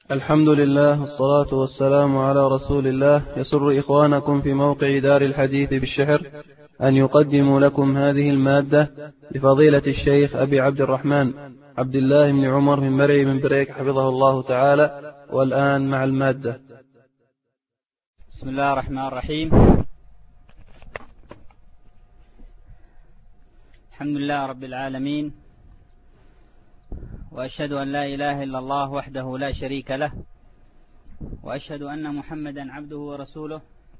الحمد لله والصلاة والسلام على رسول الله. يسر إخوانكم في موقع دار الحديث بالشحر أن يقدموا لكم هذه المادة لفضيلة الشيخ أبي عبد الرحمن عبد الله بن عمر من مرعي من بريك حفظه الله تعالى. والآن مع المادة. بسم الله الرحمن الرحيم. الحمد لله رب العالمين، وأشهد أن لا إله إلا الله وحده لا شريك له، وأشهد أن محمدا عبده ورسوله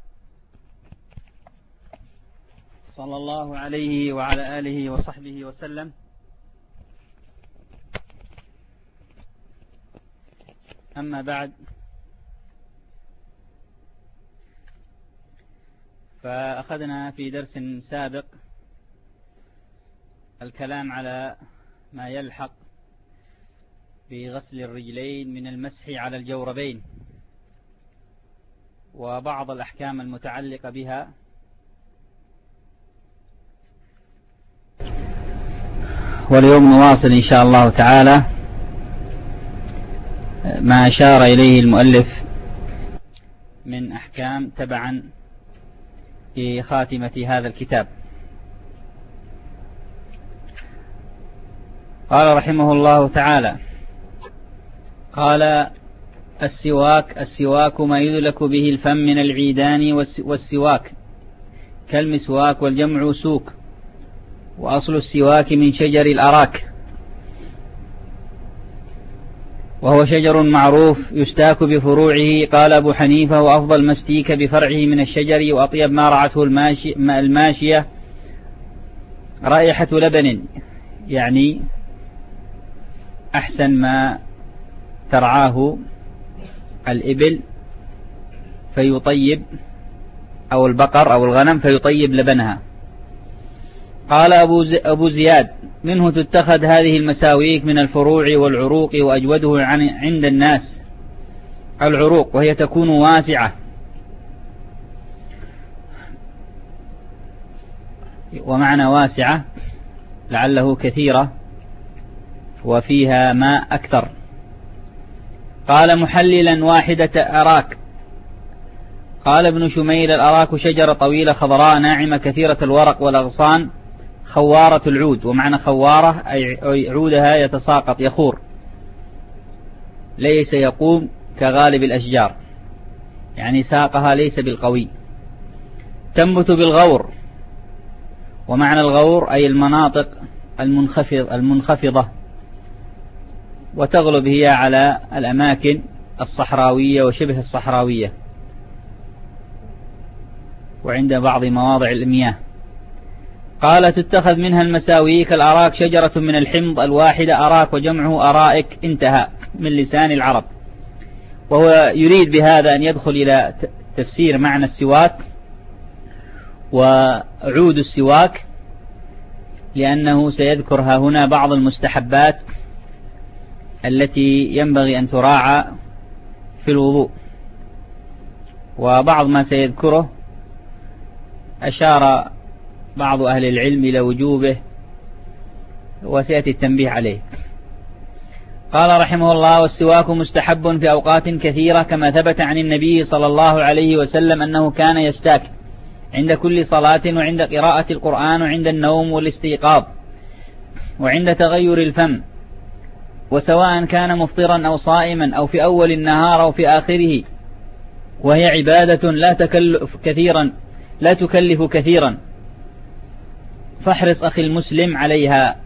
صلى الله عليه وعلى آله وصحبه وسلم. أما بعد، فأخذنا في درس سابق الكلام على ما يلحق بغسل الرجلين من المسح على الجوربين وبعض الأحكام المتعلقة بها. واليوم نواصل إن شاء الله تعالى ما أشار إليه المؤلف من أحكام تبعا في خاتمة هذا الكتاب. قال رحمه الله تعالى: قال: السواك ما يدلك به الفم من العيدان والسواك كالمسواك، والجمع سوك، وأصل السواك من شجر الأراك، وهو شجر معروف يستاك بفروعه. قال أبو حنيفة: وأفضل ما استيك بفرعه من الشجر، وأطيب ما رعته الماشية رائحة لبن، يعني أحسن ما ترعاه الإبل فيطيب، أو البقر أو الغنم فيطيب لبنها. قال أبو زياد: منه تتخذ هذه المساويك من الفروع والعروق، وأجوده عند الناس العروق، وهي تكون واسعة، ومعنى واسعة لعله كثيرة وفيها ماء أكثر. قال: محللا واحدة أراك. قال ابن شميل: الأراك شجرة طويلة خضراء ناعمة كثيرة الورق والأغصان خوارة العود. ومعنى خوارة أي عودها يتساقط يخور، ليس يقوم كغالب الأشجار، يعني ساقها ليس بالقوي. تنبت بالغور، ومعنى الغور أي المناطق المنخفضة، وتغلب هي على الأماكن الصحراوية وشبه الصحراوية، وعند بعض مواضع المياه. قال: تتخذ منها المساويك. الأراك شجرة من الحمض الواحدة، أراك وجمعه أرائك، انتهى من لسان العرب. وهو يريد بهذا أن يدخل إلى تفسير معنى السواك وعود السواك، لأنه سيذكرها هنا بعض المستحبات التي ينبغي أن تراعى في الوضوء. وبعض ما سيذكره أشار بعض أهل العلم إلى وجوبه، وسيأتي التنبيه عليه. قال رحمه الله: والسواك مستحب في أوقات كثيرة، كما ثبت عن النبي صلى الله عليه وسلم أنه كان يستاك عند كل صلاة، وعند قراءة القرآن، وعند النوم والاستيقاظ، وعند تغير الفم، وسواء كان مفطرا أو صائما، أو في أول النهار أو في آخره. وهي عبادة لا تكلف كثيرا، فاحرص أخي المسلم عليها.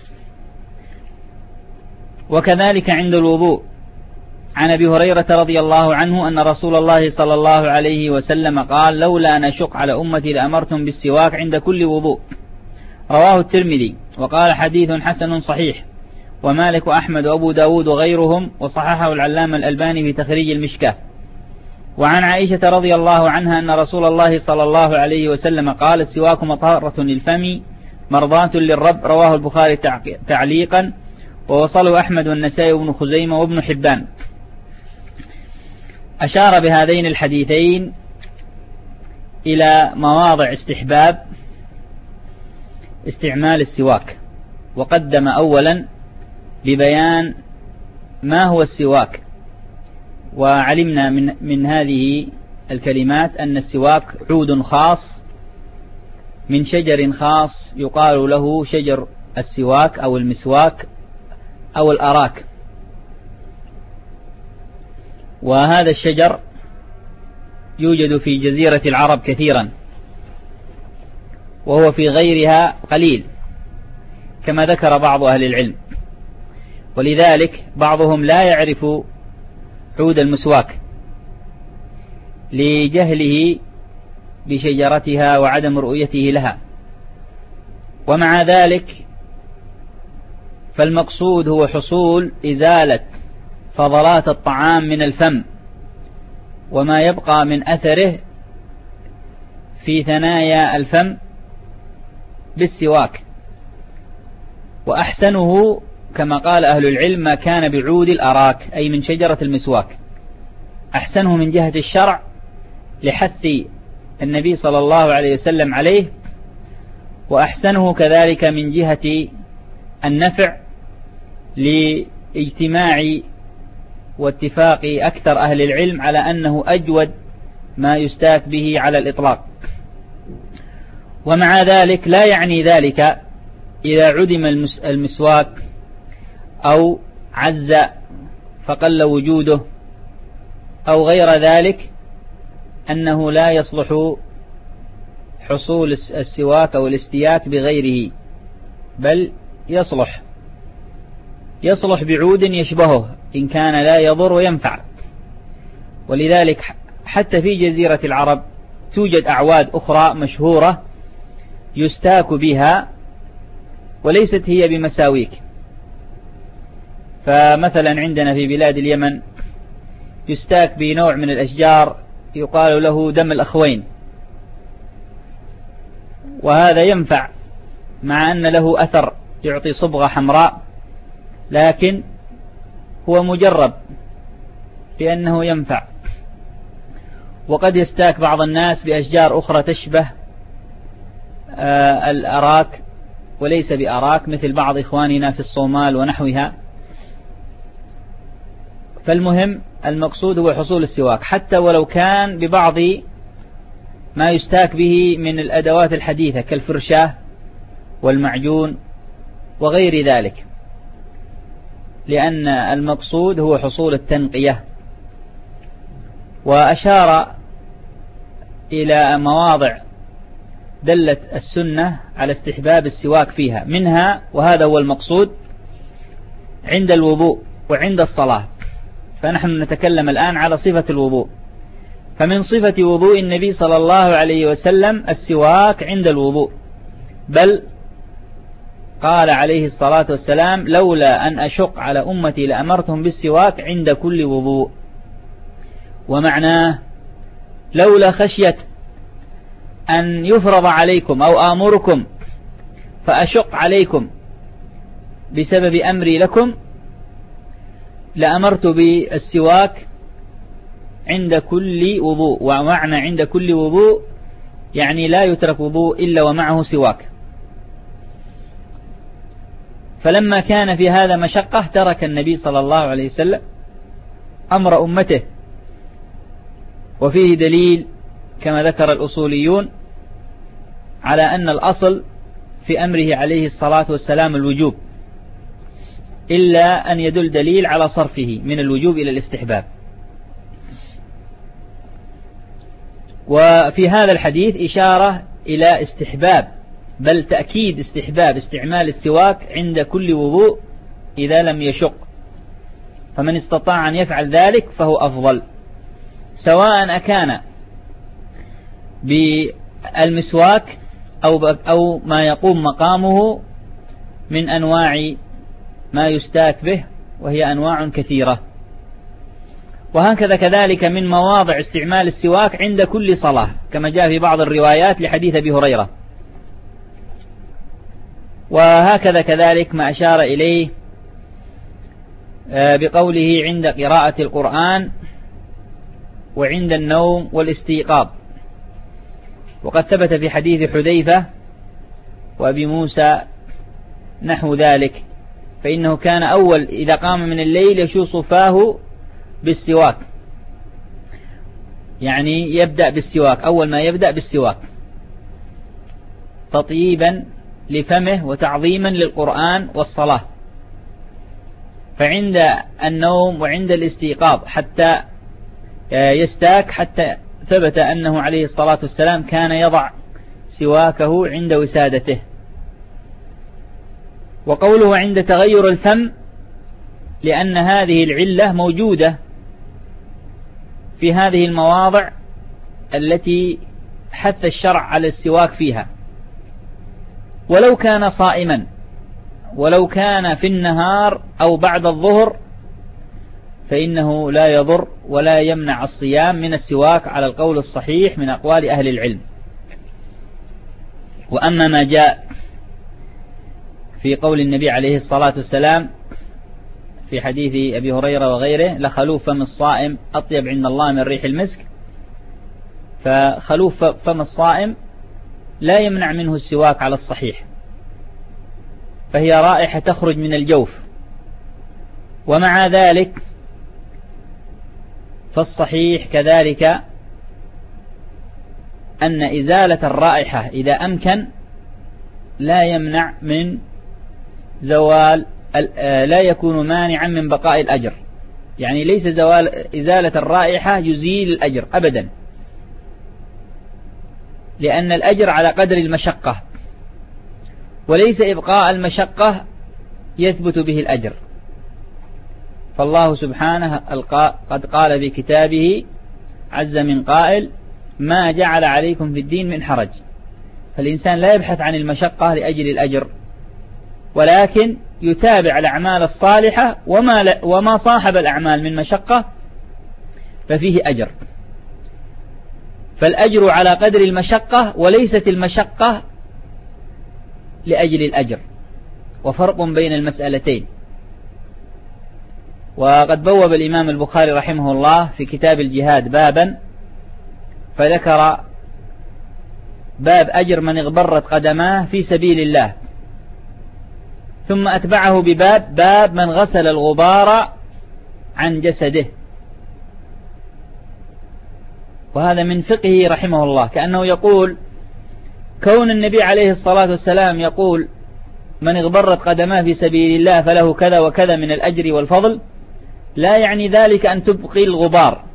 وكذلك عند الوضوء، عن أبي هريرة رضي الله عنه أن رسول الله صلى الله عليه وسلم قال: لولا أن أشق على أمتي لأمرتم بالسواك عند كل وضوء. رواه الترمذي، وقال: حديث حسن صحيح. ومالك وأحمد وأبو داود وغيرهم، وصححه العلامة الألباني في تخريج المشكاة. وعن عائشة رضي الله عنها أن رسول الله صلى الله عليه وسلم قال: السواك مطهرة للفم مرضاة للرب. رواه البخاري تعليقا، ووصله أحمد والنسائي وابن خزيمة وابن حبان. أشار بهذين الحديثين إلى مواضع استحباب استعمال السواك، وقدم أولا ببيان ما هو السواك، وعلمنا من هذه الكلمات أن السواك عود خاص من شجر خاص يقال له شجر السواك أو المسواك أو الأراك. وهذا الشجر يوجد في جزيرة العرب كثيرا، وهو في غيرها قليل كما ذكر بعض أهل العلم، ولذلك بعضهم لا يعرف عود المسواك لجهله بشجرتها وعدم رؤيته لها. ومع ذلك فالمقصود هو حصول إزالة فضلات الطعام من الفم وما يبقى من أثره في ثنايا الفم بالسواك. وأحسنه كما قال أهل العلم ما كان بعود الأراك أي من شجرة المسواك، أحسنه من جهة الشرع لحث النبي صلى الله عليه وسلم عليه، وأحسنه كذلك من جهة النفع لاجتماع واتفاق أكثر أهل العلم على أنه أجود ما يستاك به على الإطلاق. ومع ذلك لا يعني ذلك إذا عدم المسواك أو عز فقل وجوده أو غير ذلك أنه لا يصلح حصول السواك أو الاستياك بغيره، بل يصلح بعود يشبهه إن كان لا يضر وينفع. ولذلك حتى في جزيرة العرب توجد أعواد أخرى مشهورة يستاك بها وليست هي بمساويك. فمثلا عندنا في بلاد اليمن يستاك بنوع من الأشجار يقال له دم الأخوين، وهذا ينفع مع أن له أثر يعطي صبغة حمراء، لكن هو مجرب بأنه ينفع. وقد يستاك بعض الناس بأشجار أخرى تشبه الأراك وليس بأراك، مثل بعض إخواننا في الصومال ونحوها. فالمهم المقصود هو حصول السواك، حتى ولو كان ببعض ما يستاك به من الأدوات الحديثة كالفرشاة والمعجون وغير ذلك، لأن المقصود هو حصول التنقية. وأشار إلى مواضع دلت السنة على استحباب السواك فيها، منها وهذا هو المقصود عند الوضوء وعند الصلاة. فنحن نتكلم الآن على صفة الوضوء. فمن صفة وضوء النبي صلى الله عليه وسلم السواك عند الوضوء، بل قال عليه الصلاة والسلام لولا أن أشق على أمتي لأمرتهم بالسواك عند كل وضوء. ومعناه لولا خشية أن يفرض عليكم أو آمركم فأشق عليكم بسبب أمري لكم لأمرت بالسواك عند كل وضوء. ومعنى عند كل وضوء يعني لا يترك وضوء إلا ومعه سواك. فلما كان في هذا مشقة ترك النبي صلى الله عليه وسلم أمر أمته. وفيه دليل كما ذكر الأصوليون على أن الأصل في أمره عليه الصلاة والسلام الوجوب، إلا أن يدل دليل على صرفه من الوجوب إلى الاستحباب. وفي هذا الحديث إشارة إلى استحباب، بل تأكيد استحباب استعمال السواك عند كل وضوء إذا لم يشق، فمن استطاع أن يفعل ذلك فهو أفضل، سواء أكان بالمسواك أو ما يقوم مقامه من أنواع ما يستاك به، وهي أنواع كثيرة. وهكذا كذلك من مواضع استعمال السواك عند كل صلاة، كما جاء في بعض الروايات لحديث أبي هريرة. وهكذا كذلك ما أشار إليه بقوله عند قراءة القرآن وعند النوم والاستيقاظ. وقد ثبت في حديث حذيفة وأبي موسى نحو ذلك، فإنه كان أول إذا قام من الليل يشوص فاه بالسواك يعني يبدأ بالسواك، أول ما يبدأ بالسواك تطييبا لفمه وتعظيما للقرآن والصلاة. فعند النوم وعند الاستيقاظ حتى يستاك، حتى ثبت أنه عليه الصلاة والسلام كان يضع سواكه عند وسادته. وقوله عند تغير الفم لأن هذه العلة موجودة في هذه المواضع التي حث الشرع على السواك فيها، ولو كان صائما، ولو كان في النهار أو بعد الظهر فإنه لا يضر ولا يمنع الصيام من السواك على القول الصحيح من أقوال أهل العلم. وأما ما جاء في قول النبي عليه الصلاة والسلام في حديث أبي هريرة وغيره: لخلوف فم الصائم أطيب عند الله من ريح المسك، فخلوف فم الصائم لا يمنع منه السواك على الصحيح، فهي رائحة تخرج من الجوف. ومع ذلك فالصحيح كذلك أن إزالة الرائحة إذا أمكن لا يمنع من زوال، لا يكون مانعا من بقاء الأجر. يعني ليس إزالة الرائحة يزيل الأجر أبدا، لأن الأجر على قدر المشقة، وليس إبقاء المشقة يثبت به الأجر. فالله سبحانه قد قال في كتابه عز من قائل: ما جعل عليكم في الدين من حرج. فالإنسان لا يبحث عن المشقة لأجل الأجر، ولكن يتابع الأعمال الصالحة، وما صاحب الأعمال من مشقة ففيه أجر. فالأجر على قدر المشقة، وليست المشقة لأجل الأجر، وفرق بين المسألتين. وقد بوب الإمام البخاري رحمه الله في كتاب الجهاد بابا، فذكر باب أجر من اغبرت قدماه في سبيل الله، ثم أتبعه باب من غسل الغبار عن جسده. وهذا من فقهه رحمه الله، كأنه يقول كون النبي عليه الصلاة والسلام يقول من اغبرت قدماه في سبيل الله فله كذا وكذا من الأجر والفضل، لا يعني ذلك أن تبقي الغبار،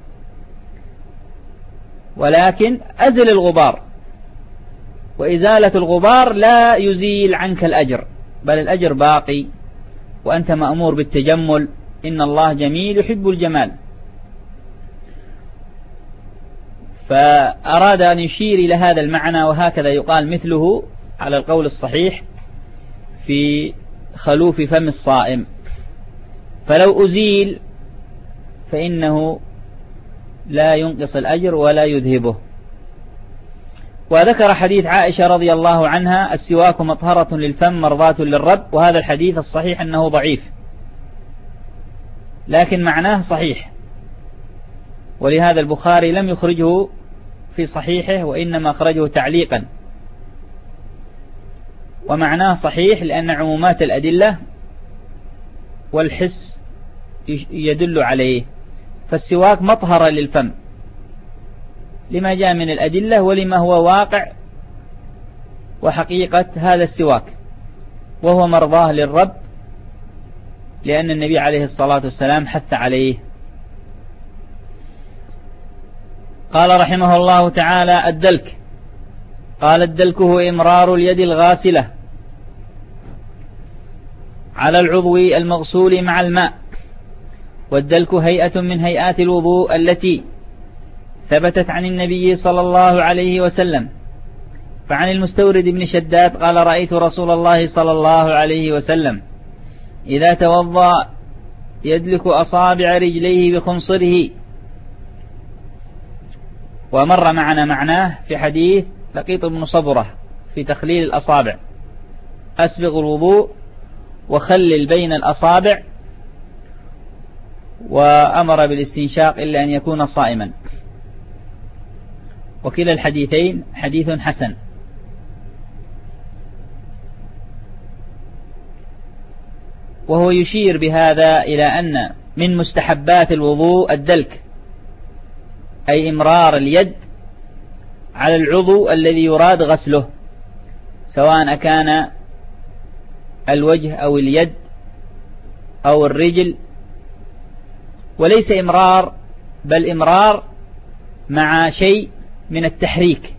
ولكن أزل الغبار، وإزالة الغبار لا يزيل عنك الأجر، بل الأجر باقي، وأنت مأمور بالتجمل، إن الله جميل يحب الجمال. فأراد أن يشير إلى هذا المعنى، وهكذا يقال مثله على القول الصحيح في خلوف فم الصائم. فلو أزيل فإنه لا ينقص الأجر ولا يذهبه. وذكر حديث عائشة رضي الله عنها: السواك مطهرة للفم مرضاة للرب. وهذا الحديث الصحيح أنه ضعيف، لكن معناه صحيح، ولهذا البخاري لم يخرجه في صحيحه، وإنما أخرجه تعليقا. ومعناه صحيح لأن عمومات الأدلة والحس يدل عليه. فالسواك مطهرة للفم لما جاء من الأدلة ولما هو واقع وحقيقة هذا السواك، وهو مرضاه للرب، لأن النبي عليه الصلاة والسلام حث عليه. قال رحمه الله تعالى: الدلك. قال: الدلك هو إمرار اليد الغاسلة على العضو المغسول مع الماء. والدلك هيئة من هيئات الوضوء التي ثبتت عن النبي صلى الله عليه وسلم. فعن المستورد بن شداد قال: رأيت رسول الله صلى الله عليه وسلم إذا توضأ يدلك أصابع رجليه بخنصره. ومر معنا معناه في حديث لقيط بن صبرة في تخليل الأصابع: أسبغ الوضوء وخلل بين الأصابع، وأمر بالاستنشاق إلا أن يكون صائما. وكلا الحديثين حديث حسن. وهو يشير بهذا إلى أن من مستحبات الوضوء الدلك، أي إمرار اليد على العضو الذي يراد غسله، سواء كان الوجه أو اليد أو الرجل، وليس إمرار بل إمرار مع شيء من التحريك.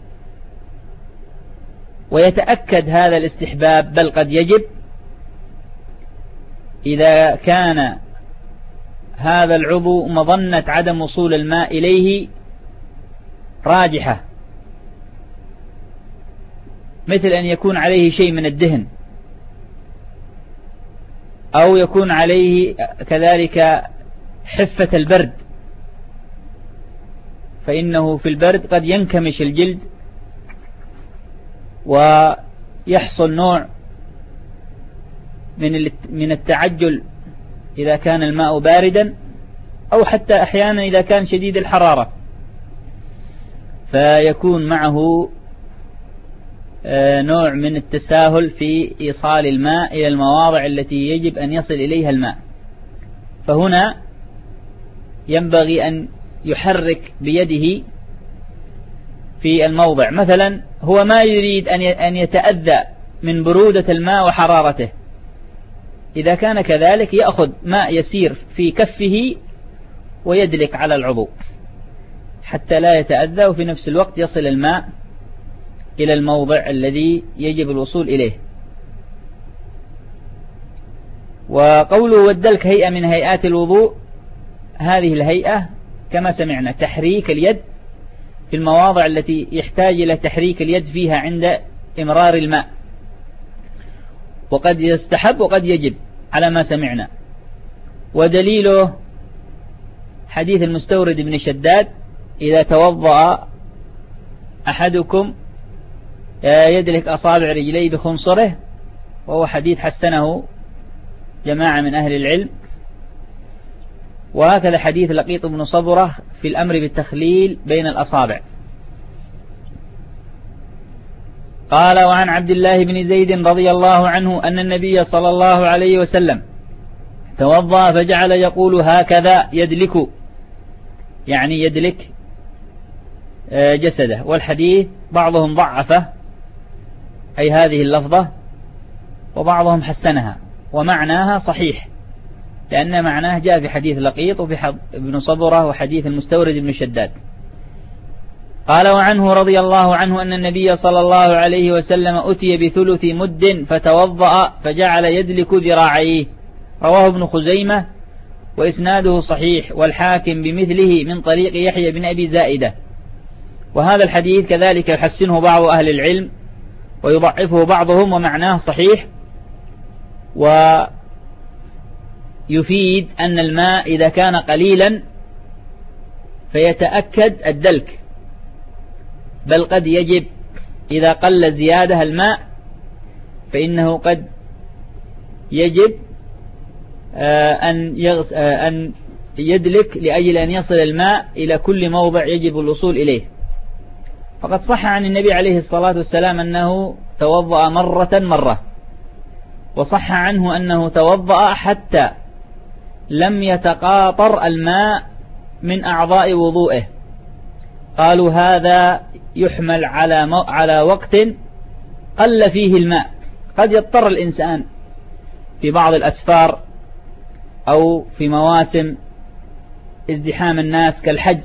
ويتأكد هذا الاستحباب بل قد يجب إذا كان هذا العضو مظنة عدم وصول الماء إليه راجحة، مثل أن يكون عليه شيء من الدهن، أو يكون عليه كذلك حفة البرد، فإنه في البرد قد ينكمش الجلد ويحصل نوع من التعجل إذا كان الماء باردا، أو حتى أحيانا إذا كان شديد الحرارة، فيكون معه نوع من التساهل في إيصال الماء إلى المواضع التي يجب أن يصل إليها الماء. فهنا ينبغي أن يحرك بيده في الموضع، مثلا هو ما يريد أن يتأذى من برودة الماء وحرارته، إذا كان كذلك يأخذ ماء يسير في كفه ويدلك على العضو حتى لا يتأذى، وفي نفس الوقت يصل الماء إلى الموضع الذي يجب الوصول إليه. وقوله والدلك هيئة من هيئات الوضوء، هذه الهيئة كما سمعنا تحريك اليد في المواضع التي يحتاج إلى تحريك اليد فيها عند إمرار الماء، وقد يستحب وقد يجب على ما سمعنا. ودليله حديث المستورد بن شداد: إذا توضأ أحدكم يدلك أصابع رجليه بخنصره، وهو حديث حسنه جماعة من أهل العلم. وهكذا حديث لقيط بن صبرة في الأمر بالتخليل بين الأصابع. قال: وعن عبد الله بن زيد رضي الله عنه أن النبي صلى الله عليه وسلم توضأ فجعل يقول هكذا يدلك، يعني يدلك جسده. والحديث بعضهم ضعفه أي هذه اللفظة، وبعضهم حسنها، ومعناها صحيح لأن معناه جاء في حديث لقيط وفي ابن صبرة وحديث المستورد بن شداد. قال: وعنه رضي الله عنه أن النبي صلى الله عليه وسلم أتي بثلث مد فتوضأ فجعل يدلك ذراعيه. رواه ابن خزيمة وإسناده صحيح، والحاكم بمثله من طريق يحيى بن أبي زائدة. وهذا الحديث كذلك يحسنه بعض أهل العلم ويضعفه بعضهم، ومعناه صحيح، ويفيد أن الماء إذا كان قليلا فيتأكد الدلك، بل قد يجب إذا قل زيادة الماء فإنه قد يجب أن يدلك لأجل أن يصل الماء إلى كل موضع يجب الوصول إليه. فقد صح عن النبي عليه الصلاة والسلام أنه توضأ مرة، وصح عنه أنه توضأ حتى لم يتقاطر الماء من أعضاء وضوئه. قالوا هذا يحمل على وقت قل فيه الماء، قد يضطر الإنسان في بعض الأسفار أو في مواسم ازدحام الناس كالحج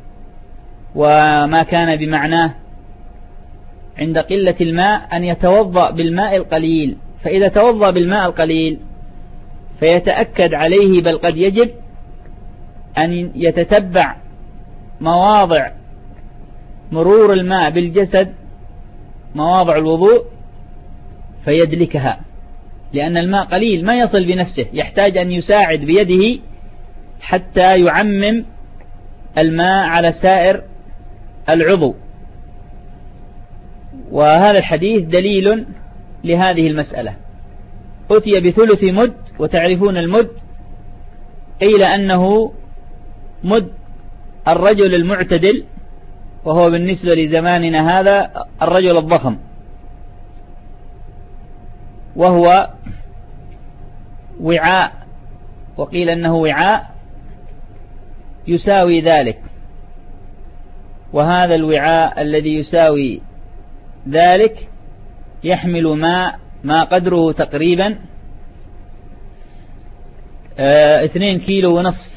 وما كان بمعناه عند قلة الماء أن يتوضأ بالماء القليل. فإذا توضأ بالماء القليل فيتأكد عليه، بل قد يجب أن يتتبع مواضع مرور الماء بالجسد، مواضع الوضوء، فيدلكها، لأن الماء قليل ما يصل بنفسه، يحتاج أن يساعد بيده حتى يعمم الماء على سائر العضو. وهذا الحديث دليل لهذه المسألة. أتي بثلث مد، وتعرفون المد قيل أنه مد الرجل المعتدل، وهو بالنسبة لزماننا هذا الرجل الضخم، وهو وعاء، وقيل أنه وعاء يساوي ذلك، وهذا الوعاء الذي يساوي ذلك يحمل ما قدره تقريبا 2 كيلو ونصف،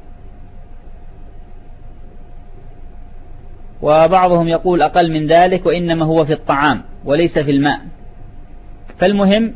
وبعضهم يقول أقل من ذلك، وإنما هو في الطعام وليس في الماء. فالمهم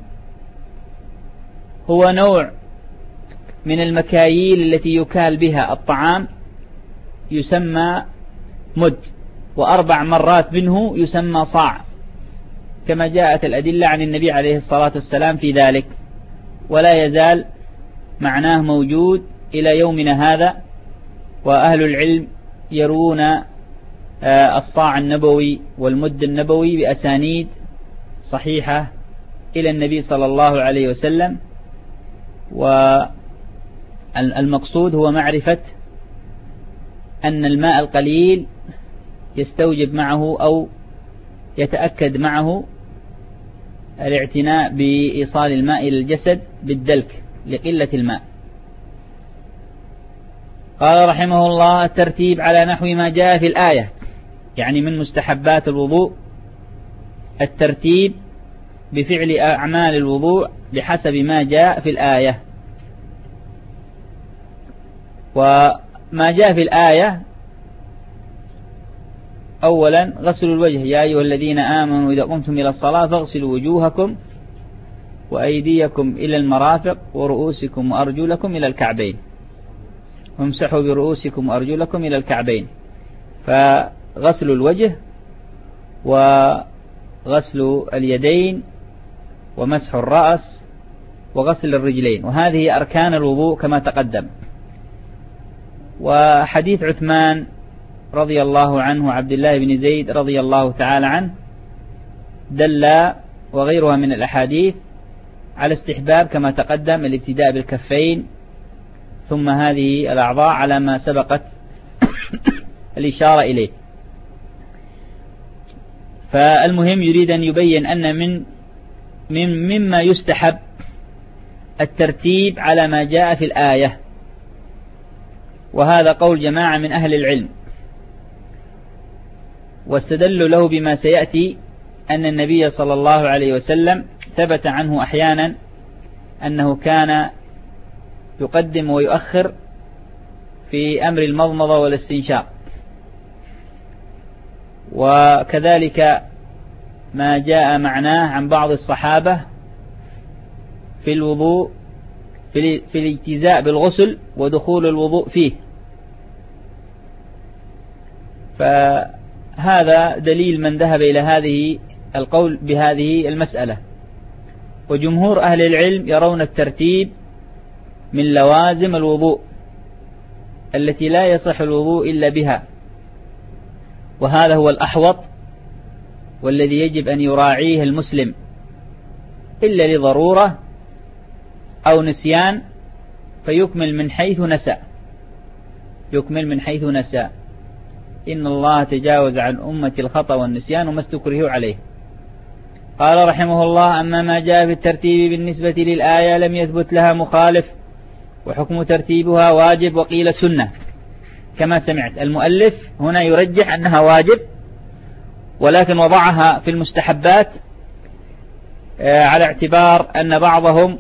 هو نوع من المكاييل التي يكال بها الطعام يسمى مد، و4 مرات منه يسمى صاع، كما جاءت الأدلة عن النبي عليه الصلاة والسلام في ذلك، ولا يزال معناه موجود إلى يومنا هذا. وأهل العلم يروون الصاع النبوي والمد النبوي بأسانيد صحيحة إلى النبي صلى الله عليه وسلم. والمقصود هو معرفة أن الماء القليل يستوجب معه أو يتأكد معه الاعتناء بإيصال الماء إلى الجسد بالدلك لقلة الماء. قال رحمه الله: الترتيب على نحو ما جاء في الآية، يعني من مستحبات الوضوء الترتيب بفعل أعمال الوضوء بحسب ما جاء في الآية. وما جاء في الآية: أولا غسل الوجه، يا أيها الذين آمنوا إذا قمتم إلى الصلاة فاغسلوا وجوهكم وأيديكم إلى المرافق ورؤوسكم وأرجلكم إلى الكعبين، وامسحوا برؤوسكم وأرجلكم إلى الكعبين. فغسل الوجه وغسل اليدين ومسح الرأس وغسل الرجلين، وهذه أركان الوضوء كما تقدم. وحديث عثمان رضي الله عنه وعبد الله بن زيد رضي الله تعالى عنه دل، وغيرها من الأحاديث، على استحباب كما تقدم الابتداء بالكفين ثم هذه الأعضاء على ما سبقت الإشارة إليه. فالمهم يريد أن يبين أن مما يستحب الترتيب على ما جاء في الآية، وهذا قول جماعة من أهل العلم، واستدلوا له بما سيأتي أن النبي صلى الله عليه وسلم ثبت عنه أحيانا أنه كان يقدم ويؤخر في أمر المضمضة والاستنشاق، وكذلك ما جاء معناه عن بعض الصحابة في الوضوء في الاجتزاء بالغسل ودخول الوضوء فيه. فهذا دليل من ذهب إلى هذه القول بهذه المسألة. وجمهور أهل العلم يرون الترتيب من لوازم الوضوء التي لا يصح الوضوء إلا بها، وهذا هو الأحوط والذي يجب أن يراعيه المسلم، إلا لضرورة أو نسيان فيكمل من حيث نسى، يكمل من حيث نسى. إن الله تجاوز عن أمة الخطأ والنسيان وما استكرهوا عليه. قال رحمه الله: أما ما جاء في الترتيب بالنسبة للآية لم يثبت لها مخالف، وحكم ترتيبها واجب وقيل سنة. كما سمعت المؤلف هنا يرجح أنها واجب، ولكن وضعها في المستحبات على اعتبار أن بعضهم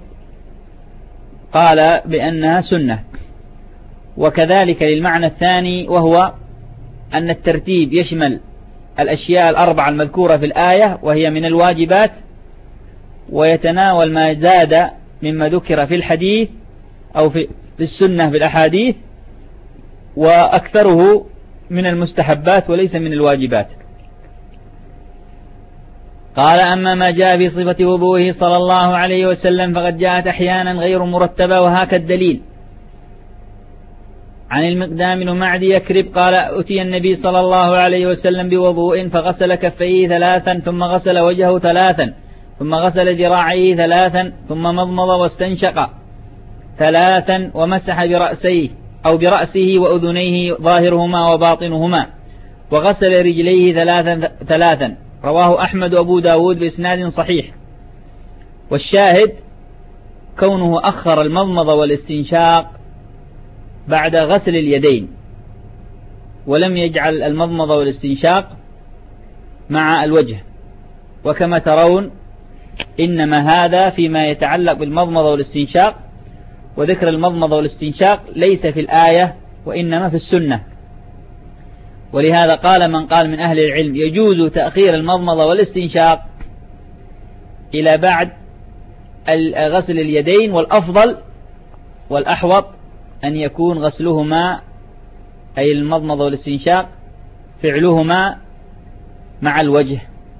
قال بأنها سنة. وكذلك للمعنى الثاني، وهو أن الترتيب يشمل الأشياء ال4 المذكورة في الآية وهي من الواجبات، ويتناول ما زاد مما ذكر في الحديث أو في السنة في الأحاديث، وأكثره من المستحبات وليس من الواجبات. قال: أما ما جاء في صفة وضوئه صلى الله عليه وسلم فقد جاءت أحيانا غير مرتبة، وهاك الدليل عن المقدام بن معدي يكرب قال: أتي النبي صلى الله عليه وسلم بوضوء فغسل كفيه 3 ثم غسل وجهه 3 ثم غسل ذراعيه 3 ثم مضمض واستنشق 3 ومسح برأسيه أو برأسه وأذنيه ظاهرهما وباطنهما وغسل رجليه 3. رواه أحمد وأبو داود بإسناد صحيح. والشاهد كونه أخر المضمض والاستنشاق بعد غسل اليدين، ولم يجعل المضمضة والاستنشاق مع الوجه. وكما ترون إنما هذا فيما يتعلق بالمضمضة والاستنشاق، وذكر المضمضة والاستنشاق ليس في الآية وإنما في السنة. ولهذا قال من قال من أهل العلم يجوز تأخير المضمضة والاستنشاق إلى بعد غسل اليدين، والأفضل والأحوط أن يكون غسلهما أي المضمضة والاستنشاق فعلهما مع الوجه.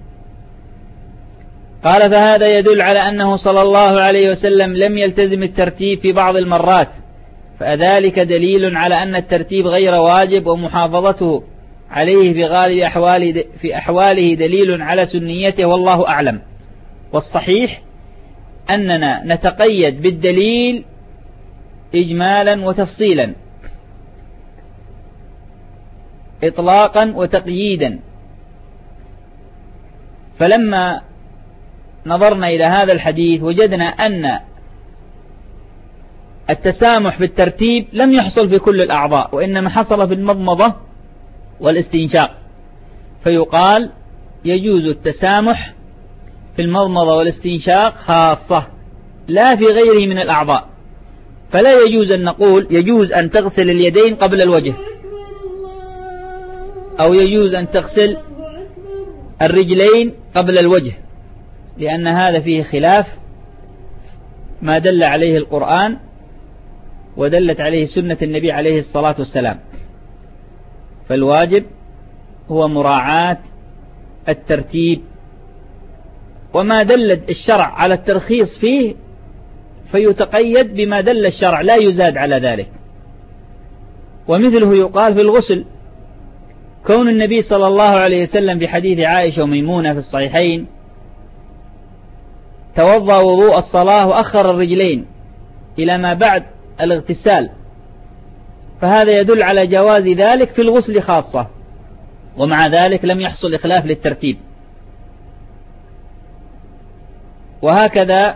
قال فهذا يدل على أنه صلى الله عليه وسلم لم يلتزم الترتيب في بعض المرات، فذلك دليل على أن الترتيب غير واجب، ومحافظته عليه في أحواله دليل على سنيته، والله أعلم. والصحيح أننا نتقيد بالدليل إجمالا وتفصيلا، إطلاقا وتقييدا. فلما نظرنا إلى هذا الحديث وجدنا أن التسامح في الترتيب لم يحصل في كل الأعضاء، وإنما حصل في المضمضة والاستنشاق، فيقال يجوز التسامح في المضمضة والاستنشاق خاصة لا في غيره من الأعضاء. فلا يجوز أن نقول يجوز أن تغسل اليدين قبل الوجه، أو يجوز أن تغسل الرجلين قبل الوجه، لأن هذا فيه خلاف ما دل عليه القرآن ودلت عليه سنة النبي عليه الصلاة والسلام. فالواجب هو مراعاة الترتيب، وما دل الشرع على الترخيص فيه فيتقيد بما دل الشرع لا يزاد على ذلك. ومثله يقال في الغسل، كون النبي صلى الله عليه وسلم في حديث عائشة وميمونة في الصحيحين توضأ وضوء الصلاة وأخر الرجلين إلى ما بعد الاغتسال، فهذا يدل على جواز ذلك في الغسل خاصة، ومع ذلك لم يحصل إخلاف للترتيب. وهكذا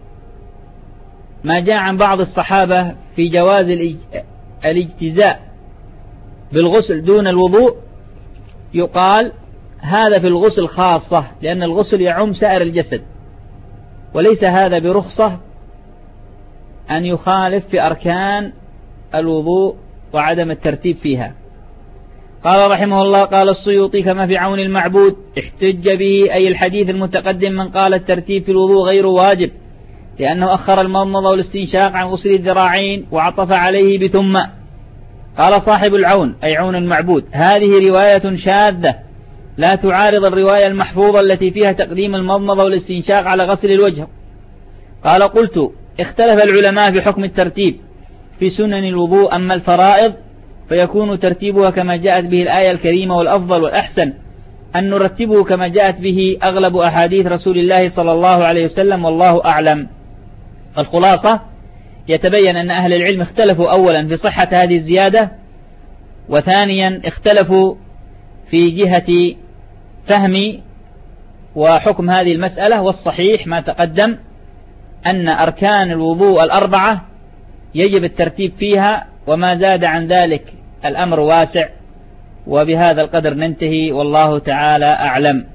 ما جاء عن بعض الصحابة في جواز الاجتزاء بالغسل دون الوضوء، يقال هذا في الغسل خاصة، لأن الغسل يعم سائر الجسد، وليس هذا برخصة أن يخالف في أركان الوضوء وعدم الترتيب فيها. قال رحمه الله: قال السيوطي كما في عون المعبود: احتج به أي الحديث المتقدم من قال الترتيب في الوضوء غير واجب، لأنه أخر المضمضة والاستنشاق عن غسل الذراعين وعطف عليه بثم. قال صاحب العون أي عون المعبود: هذه رواية شاذة لا تعارض الرواية المحفوظة التي فيها تقديم المضمضة والاستنشاق على غسل الوجه. قال: قلت: اختلف العلماء في حكم الترتيب في سنن الوضوء، أما الفرائض فيكون ترتيبها كما جاءت به الآية الكريمة، والأفضل والأحسن أن نرتبه كما جاءت به أغلب أحاديث رسول الله صلى الله عليه وسلم، والله أعلم. الخلاصة: يتبين أن أهل العلم اختلفوا أولا في صحة هذه الزيادة، وثانيا اختلفوا في جهة فهم وحكم هذه المسألة. والصحيح ما تقدم أن أركان الوضوء الأربعة يجب الترتيب فيها، وما زاد عن ذلك الأمر واسع. وبهذا القدر ننتهي، والله تعالى أعلم.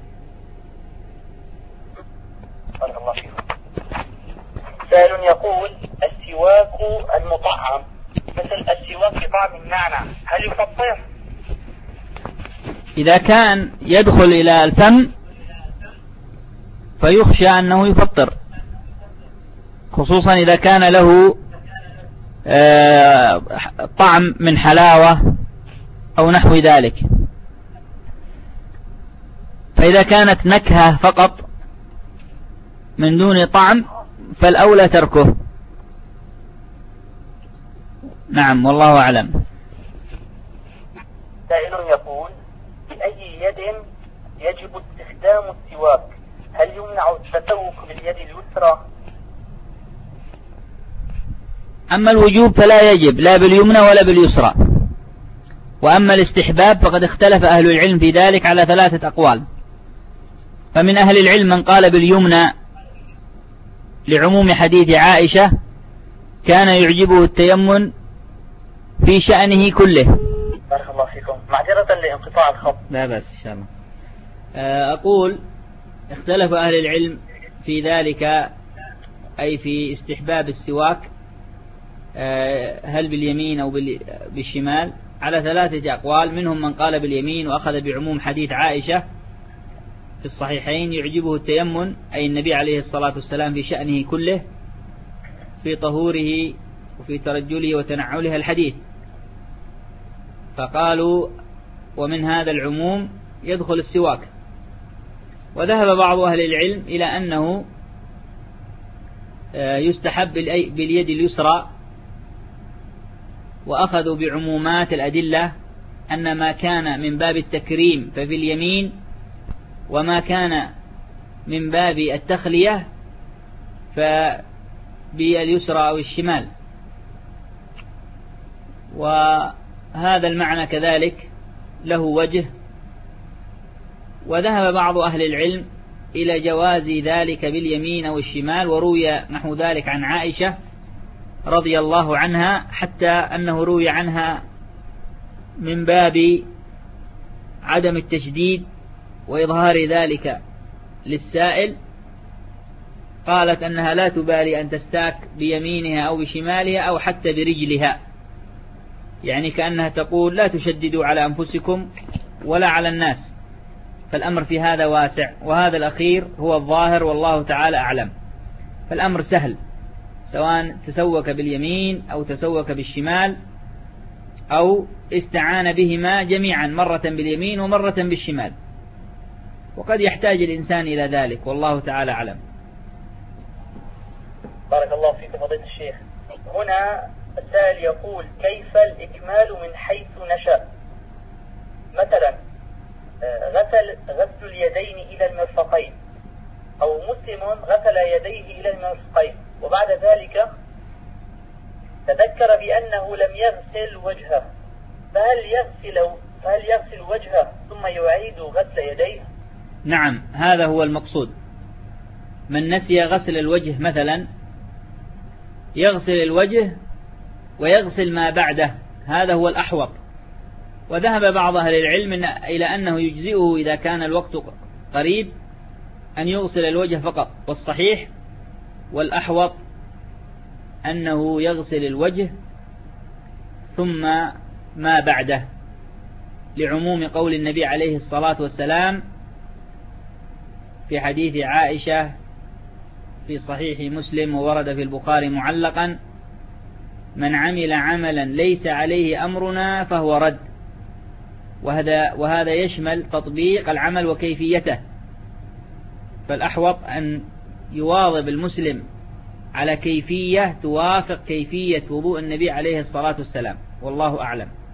سائل يقول: السواك المطعم مثل السواك بطعم النعناع هل يفطر؟ إذا كان يدخل إلى الفم فيخشى أنه يفطر، خصوصا إذا كان له طعم من حلاوة أو نحو ذلك. فإذا كانت نكهة فقط من دون طعم فالأولى تركه. نعم، والله أعلم. سائل يقول: بأي يد يجب استخدام السواك؟ هل يمنع التسوق باليد اليسرى؟ أما الوجوب فلا يجب لا باليمنى ولا باليسرى. وأما الاستحباب فقد اختلف أهل العلم في ذلك على 3 أقوال. فمن أهل العلم من قال باليمنى لعموم حديث عائشة: كان يعجبه التيمم في شأنه كله، بارك الله فيكم. معذرة لانقطاع الخط. لا بأس إن شاء الله. أقول اختلف أهل العلم في ذلك، أي في استحباب السواك، هل باليمين أو بالشمال، على 3 أقوال. منهم من قال باليمين وأخذ بعموم حديث عائشة في الصحيحين يعجبه التيمن، أي النبي عليه الصلاة والسلام في شأنه كله، في طهوره وفي ترجله وتنعله الحديث، فقالوا ومن هذا العموم يدخل السواك. وذهب بعض أهل العلم إلى أنه يستحب باليد اليسرى، وأخذوا بعمومات الأدلة أن ما كان من باب التكريم ففي اليمين، وما كان من باب التخلية فباليسرى أو الشمال. وهذا المعنى كذلك له وجه. وذهب بعض أهل العلم إلى جواز ذلك باليمين أو الشمال، وروي نحو ذلك عن عائشة رضي الله عنها، حتى أنه روي عنها من باب عدم التشديد وإظهار ذلك للسائل، قالت أنها لا تبالي أن تستاك بيمينها أو بشمالها أو حتى برجلها، يعني كأنها تقول لا تشددوا على أنفسكم ولا على الناس. فالأمر في هذا واسع، وهذا الأخير هو الظاهر والله تعالى أعلم. فالأمر سهل، سواء تسوك باليمين أو تسوك بالشمال أو استعان بهما جميعا، مرة باليمين ومرة بالشمال، وقد يحتاج الإنسان إلى ذلك، والله تعالى أعلم. بارك الله فيك فضيلة الشيخ. هنا السائل يقول كيف الإكمال من حيث نشأ؟ مثلا غسل اليدين إلى المرفقين، أو مسلم غسل يديه إلى المرفقين وبعد ذلك تذكر بأنه لم يغسل وجهه، فهل يغسل وجهه ثم يعيد غسل يديه؟ نعم، هذا هو المقصود. من نسي غسل الوجه مثلا يغسل الوجه ويغسل ما بعده، هذا هو الأحوط. وذهب بعض أهل العلم إلى أنه يجزئه إذا كان الوقت قريب أن يغسل الوجه فقط، والصحيح والأحوط أنه يغسل الوجه ثم ما بعده، لعموم قول النبي عليه الصلاة والسلام في حديث عائشة في صحيح مسلم وورد في البخاري معلقا: من عمل عملا ليس عليه أمرنا فهو رد. وهذا يشمل تطبيق العمل وكيفيته. فالأحوط أن يواظب المسلم على كيفية توافق كيفية وضوء النبي عليه الصلاة والسلام، والله أعلم.